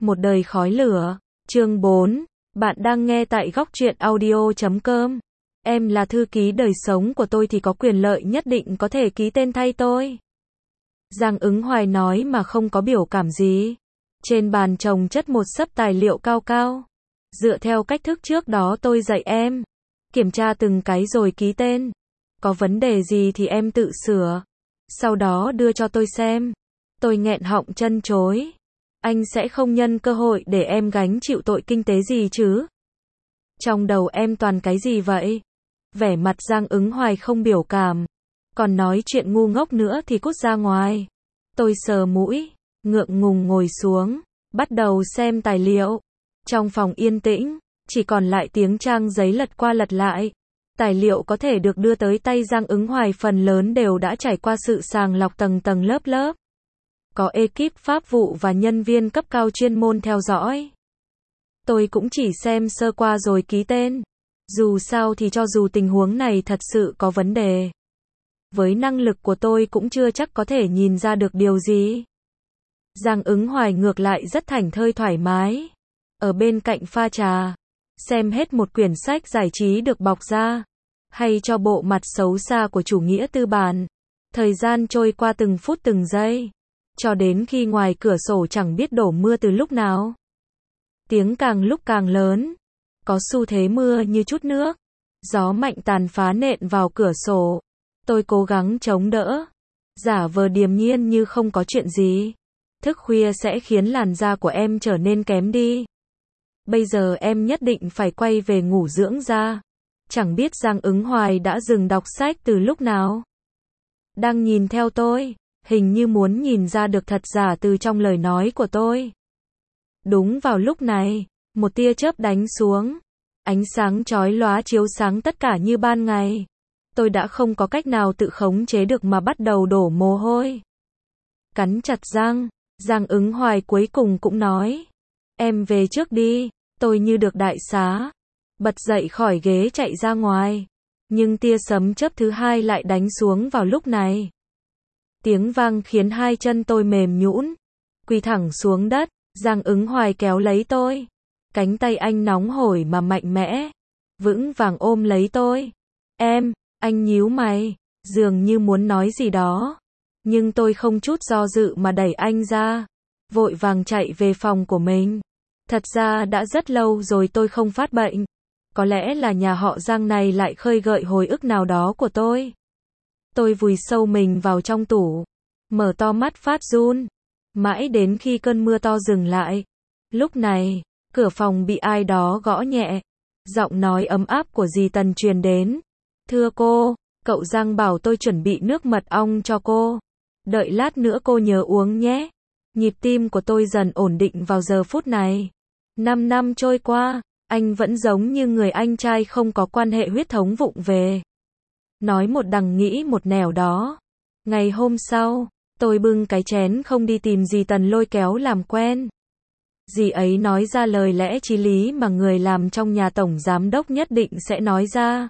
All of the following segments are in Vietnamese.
Một đời khói lửa. Chương 4. Bạn đang nghe tại góc truyện audio.com. Em là thư ký đời sống của tôi thì có quyền lợi nhất định có thể ký tên thay tôi. Giang Ứng Hoài nói mà không có biểu cảm gì. Trên bàn chồng chất một xấp tài liệu cao cao. Dựa theo cách thức trước đó tôi dạy em. Kiểm tra từng cái rồi ký tên. Có vấn đề gì thì em tự sửa. Sau đó đưa cho tôi xem. Tôi nghẹn họng chân chối. Anh sẽ không nhân cơ hội để em gánh chịu tội kinh tế gì chứ? Trong đầu em toàn cái gì vậy? Vẻ mặt Giang Ứng Hoài không biểu cảm. Còn nói chuyện ngu ngốc nữa thì cút ra ngoài. Tôi sờ mũi, ngượng ngùng ngồi xuống, bắt đầu xem tài liệu. Trong phòng yên tĩnh, chỉ còn lại tiếng trang giấy lật qua lật lại. Tài liệu có thể được đưa tới tay Giang Ứng Hoài phần lớn đều đã trải qua sự sàng lọc tầng tầng lớp lớp. Có ekip pháp vụ và nhân viên cấp cao chuyên môn theo dõi. Tôi cũng chỉ xem sơ qua rồi ký tên. Dù sao thì cho dù tình huống này thật sự có vấn đề, với năng lực của tôi cũng chưa chắc có thể nhìn ra được điều gì. Giang Ứng Hoài ngược lại rất thảnh thơi thoải mái. Ở bên cạnh pha trà, xem hết một quyển sách giải trí được bọc ra, hay cho bộ mặt xấu xa của chủ nghĩa tư bản. Thời gian trôi qua từng phút từng giây, cho đến khi ngoài cửa sổ chẳng biết đổ mưa từ lúc nào. Tiếng càng lúc càng lớn, có xu thế mưa như chút nước. Gió mạnh tàn phá nện vào cửa sổ. Tôi cố gắng chống đỡ, giả vờ điềm nhiên như không có chuyện gì. Thức khuya sẽ khiến làn da của em trở nên kém đi. Bây giờ em nhất định phải quay về ngủ dưỡng da. Chẳng biết Giang Ứng Hoài đã dừng đọc sách từ lúc nào. Đang nhìn theo tôi, hình như muốn nhìn ra được thật giả từ trong lời nói của tôi. Đúng vào lúc này, một tia chớp đánh xuống. Ánh sáng chói lóa chiếu sáng tất cả như ban ngày. Tôi đã không có cách nào tự khống chế được mà bắt đầu đổ mồ hôi. Cắn chặt răng, Giang Ứng Hoài cuối cùng cũng nói. Em về trước đi. Tôi như được đại xá. Bật dậy khỏi ghế chạy ra ngoài. Nhưng tia sấm chớp thứ hai lại đánh xuống vào lúc này. Tiếng vang khiến hai chân tôi mềm nhũn, quỳ thẳng xuống đất. Giang Ứng Hoài kéo lấy tôi. Cánh tay anh nóng hổi mà mạnh mẽ, vững vàng ôm lấy tôi. Em, anh nhíu mày, dường như muốn nói gì đó. Nhưng tôi không chút do dự mà đẩy anh ra, vội vàng chạy về phòng của mình. Thật ra đã rất lâu rồi tôi không phát bệnh. Có lẽ là nhà họ Giang này lại khơi gợi hồi ức nào đó của tôi. Tôi vùi sâu mình vào trong tủ, mở to mắt phát run. Mãi đến khi cơn mưa to dừng lại. Lúc này, cửa phòng bị ai đó gõ nhẹ. Giọng nói ấm áp của dì Tần truyền đến. Thưa cô, cậu Giang bảo tôi chuẩn bị nước mật ong cho cô. Đợi lát nữa cô nhớ uống nhé. Nhịp tim của tôi dần ổn định vào giờ phút này. 5 năm trôi qua, anh vẫn giống như người anh trai không có quan hệ huyết thống vụng về. Nói một đằng nghĩ một nẻo đó. Ngày hôm sau, tôi bưng cái chén không đi tìm dì Tần lôi kéo làm quen. Dì ấy nói ra lời lẽ chí lý mà người làm trong nhà tổng giám đốc nhất định sẽ nói ra.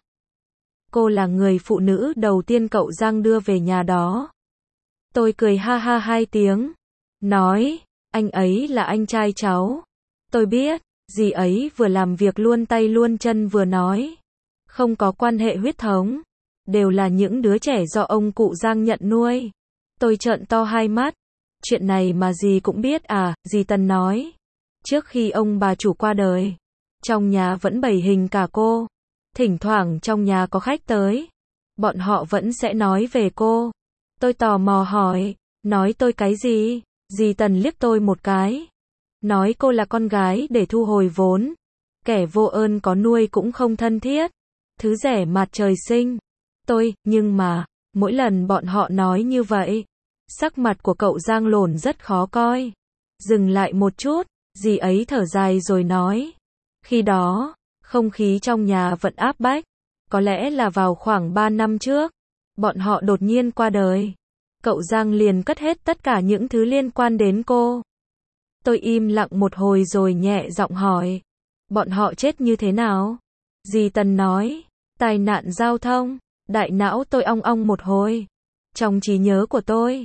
Cô là người phụ nữ đầu tiên cậu Giang đưa về nhà đó. Tôi cười ha ha 2 tiếng. Nói, anh ấy là anh trai cháu. Tôi biết, dì ấy vừa làm việc luôn tay luôn chân vừa nói. Không có quan hệ huyết thống. Đều là những đứa trẻ do ông cụ Giang nhận nuôi. Tôi trợn to hai mắt. Chuyện này mà dì cũng biết à, dì Tần nói. Trước khi ông bà chủ qua đời, trong nhà vẫn bày hình cả cô. Thỉnh thoảng trong nhà có khách tới, bọn họ vẫn sẽ nói về cô. Tôi tò mò hỏi, nói tôi cái gì? Dì Tần liếc tôi một cái. Nói cô là con gái để thu hồi vốn. Kẻ vô ơn có nuôi cũng không thân thiết. Thứ rẻ mạt trời sinh. Nhưng mà, mỗi lần bọn họ nói như vậy, sắc mặt của cậu Giang Lồn rất khó coi. Dừng lại một chút, dì ấy thở dài rồi nói. Khi đó, không khí trong nhà vẫn áp bách. Có lẽ là vào khoảng 3 năm trước, bọn họ đột nhiên qua đời. Cậu Giang liền cất hết tất cả những thứ liên quan đến cô. Tôi im lặng một hồi rồi nhẹ giọng hỏi. Bọn họ chết như thế nào? Dì Tần nói. Tai nạn giao thông. Đại não tôi ong ong một hồi. Trong trí nhớ của tôi,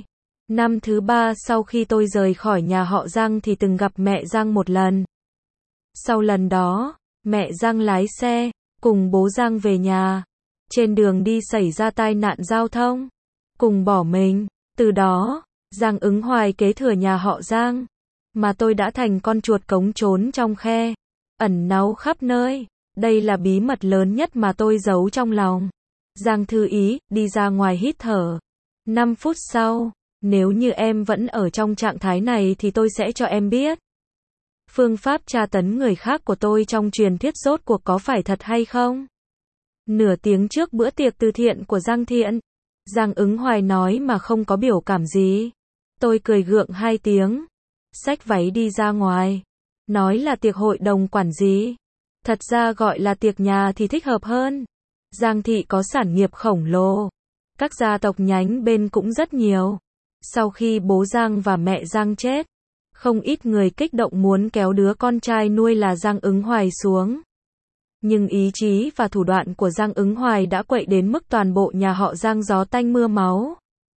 Năm thứ 3 sau khi tôi rời khỏi nhà họ Giang thì từng gặp mẹ Giang một lần. Sau lần đó, mẹ Giang lái xe, cùng bố Giang về nhà. Trên đường đi xảy ra tai nạn giao thông, cùng bỏ mình. Từ đó, Giang Ứng Hoài kế thừa nhà họ Giang. Mà tôi đã thành con chuột cống trốn trong khe, ẩn náu khắp nơi. Đây là bí mật lớn nhất mà tôi giấu trong lòng. Giang Thư Ý, đi ra ngoài hít thở. 5 phút sau, nếu như em vẫn ở trong trạng thái này thì tôi sẽ cho em biết. Phương pháp tra tấn người khác của tôi trong truyền thuyết rốt cuộc có phải thật hay không? Nửa tiếng trước bữa tiệc từ thiện của Giang Thiện, Giang Ứng Hoài nói mà không có biểu cảm gì. Tôi cười gượng 2 tiếng, xách váy đi ra ngoài. Nói là tiệc hội đồng quản gì. Thật ra gọi là tiệc nhà thì thích hợp hơn. Giang thị có sản nghiệp khổng lồ. Các gia tộc nhánh bên cũng rất nhiều. Sau khi bố Giang và mẹ Giang chết, không ít người kích động muốn kéo đứa con trai nuôi là Giang Ứng Hoài xuống. Nhưng ý chí và thủ đoạn của Giang Ứng Hoài đã quậy đến mức toàn bộ nhà họ Giang gió tanh mưa máu.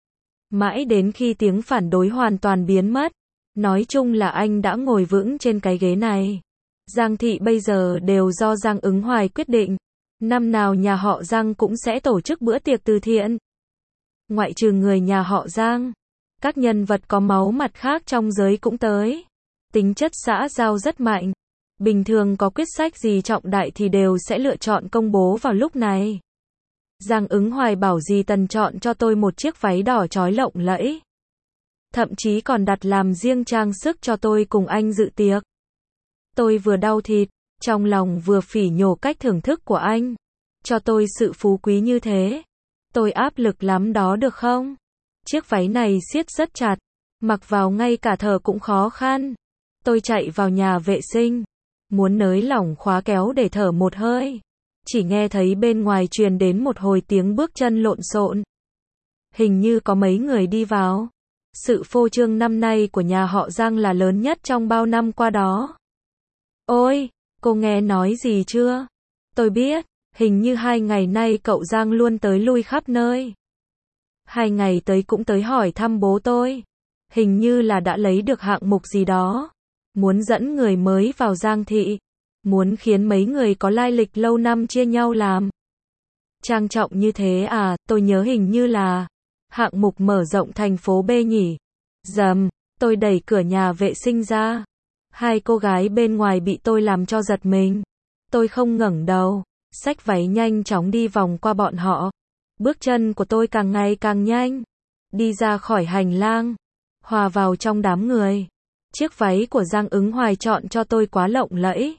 Mãi đến khi tiếng phản đối hoàn toàn biến mất, nói chung là anh đã ngồi vững trên cái ghế này. Giang thị bây giờ đều do Giang Ứng Hoài quyết định. Năm nào nhà họ Giang cũng sẽ tổ chức bữa tiệc từ thiện. Ngoại trừ người nhà họ Giang, các nhân vật có máu mặt khác trong giới cũng tới. Tính chất xã giao rất mạnh. Bình thường có quyết sách gì trọng đại thì đều sẽ lựa chọn công bố vào lúc này. Giang Ứng Hoài bảo dì Tần chọn cho tôi một chiếc váy đỏ chói lộng lẫy. Thậm chí còn đặt làm riêng trang sức cho tôi cùng anh dự tiệc. Tôi vừa đau thịt, trong lòng vừa phỉ nhổ cách thưởng thức của anh. Cho tôi sự phú quý như thế. Tôi áp lực lắm đó được không? Chiếc váy này siết rất chặt, mặc vào ngay cả thở cũng khó khăn. Tôi chạy vào nhà vệ sinh, muốn nới lỏng khóa kéo để thở một hơi. Chỉ nghe thấy bên ngoài truyền đến một hồi tiếng bước chân lộn xộn. Hình như có mấy người đi vào. Sự phô trương năm nay của nhà họ Giang là lớn nhất trong bao năm qua đó. Ôi, cô nghe nói gì chưa? Tôi biết, hình như 2 ngày nay cậu Giang luôn tới lui khắp nơi. 2 ngày tới cũng tới hỏi thăm bố tôi. Hình như là đã lấy được hạng mục gì đó. Muốn dẫn người mới vào Giang thị. Muốn khiến mấy người có lai lịch lâu năm chia nhau làm. Trang trọng như thế à, tôi nhớ hình như là hạng mục mở rộng thành phố B nhỉ. Dầm, tôi đẩy cửa nhà vệ sinh ra. 2 cô gái bên ngoài bị tôi làm cho giật mình. Tôi không ngẩng đầu, xách váy nhanh chóng đi vòng qua bọn họ. Bước chân của tôi càng ngày càng nhanh. Đi ra khỏi hành lang, hòa vào trong đám người. Chiếc váy của Giang Ứng Hoài chọn cho tôi quá lộng lẫy.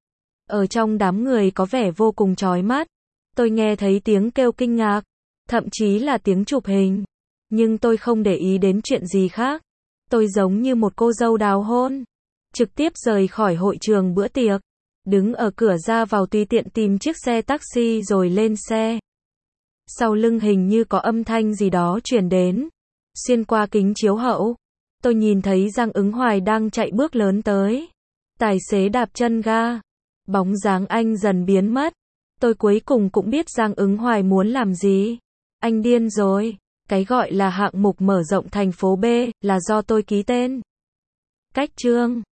Ở trong đám người có vẻ vô cùng chói mắt. Tôi nghe thấy tiếng kêu kinh ngạc, thậm chí là tiếng chụp hình. Nhưng tôi không để ý đến chuyện gì khác. Tôi giống như một cô dâu đào hôn. Trực tiếp rời khỏi hội trường bữa tiệc. Đứng ở cửa ra vào tùy tiện tìm chiếc xe taxi rồi lên xe. Sau lưng hình như có âm thanh gì đó truyền đến. Xuyên qua kính chiếu hậu, tôi nhìn thấy Giang Ứng Hoài đang chạy bước lớn tới. Tài xế đạp chân ga. Bóng dáng anh dần biến mất. Tôi cuối cùng cũng biết Giang Ứng Hoài muốn làm gì. Anh điên rồi. Cái gọi là hạng mục mở rộng thành phố B là do tôi ký tên. Cách chương